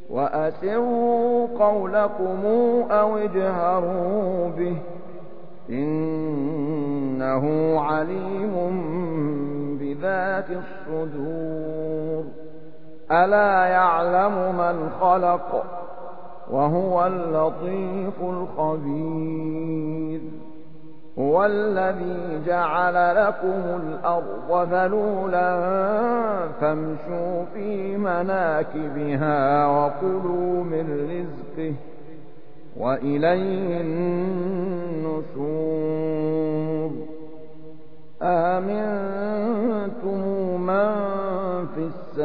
وأسروا قولكم أو اجهروا به إنه عليم بذات الصدور ألا يعلم من خلق وهو اللطيف الخبير هو الذي جعل لكم الأرض ذلولا فامشوا في مناكبها وكلوا من رزقه وإليه النشور آمنتم من في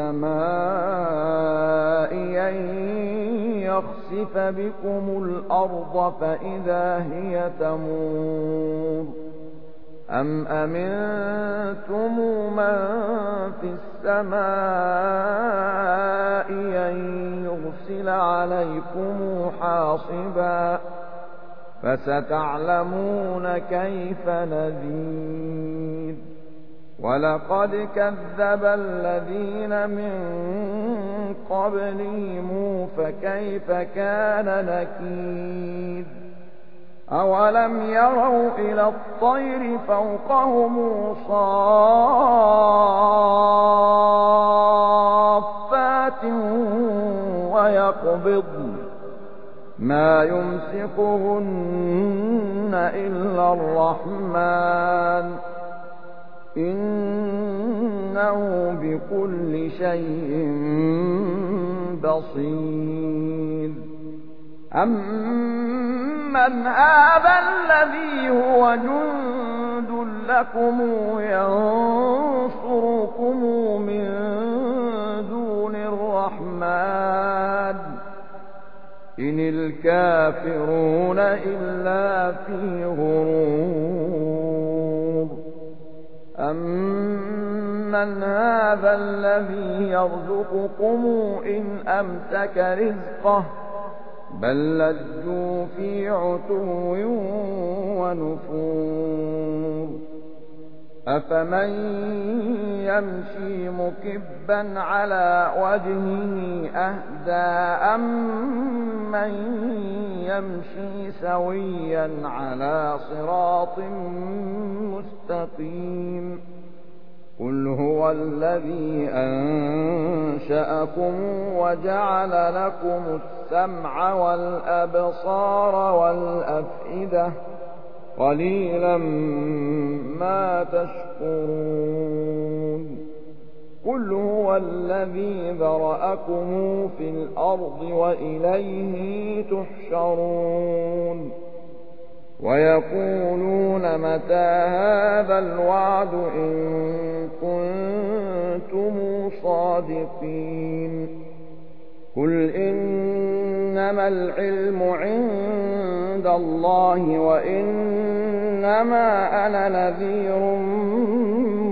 السماء أن يخسف بكم الأرض فإذا هي تمور أم أمنتم من في السماء أن يرسل عليكم حاصبا فستعلمون كيف نذير ولقد كذب الذين من قبلهم فكيف كان نكير أولم يروا إلى الطير فوقهم صافات ويقبضن ما يمسكهن إلا الرحمن إنه بكل شيء بصير أمن هذا الذي هو جند لكم ينصركم من دون الرحمن إن الكافرون إلا في غرور أمن هذا الذي يرزقكم إن أمسك رزقه بل لجوا في عتو ونفور أفمن يمشي مكبا على وجهه أهدى أمن يمشي سويا على صراط مستقيم قل هو الذي أنشأكم وجعل لكم السمع والأبصار والأفئدة قليلا ما تشكرون قل هو الذي ذرأكم في الأرض وإليه تحشرون ويقولون متى هذا الوعد إن كنتم صادقين قل إنما العلم عند الله وإنما أنا نذير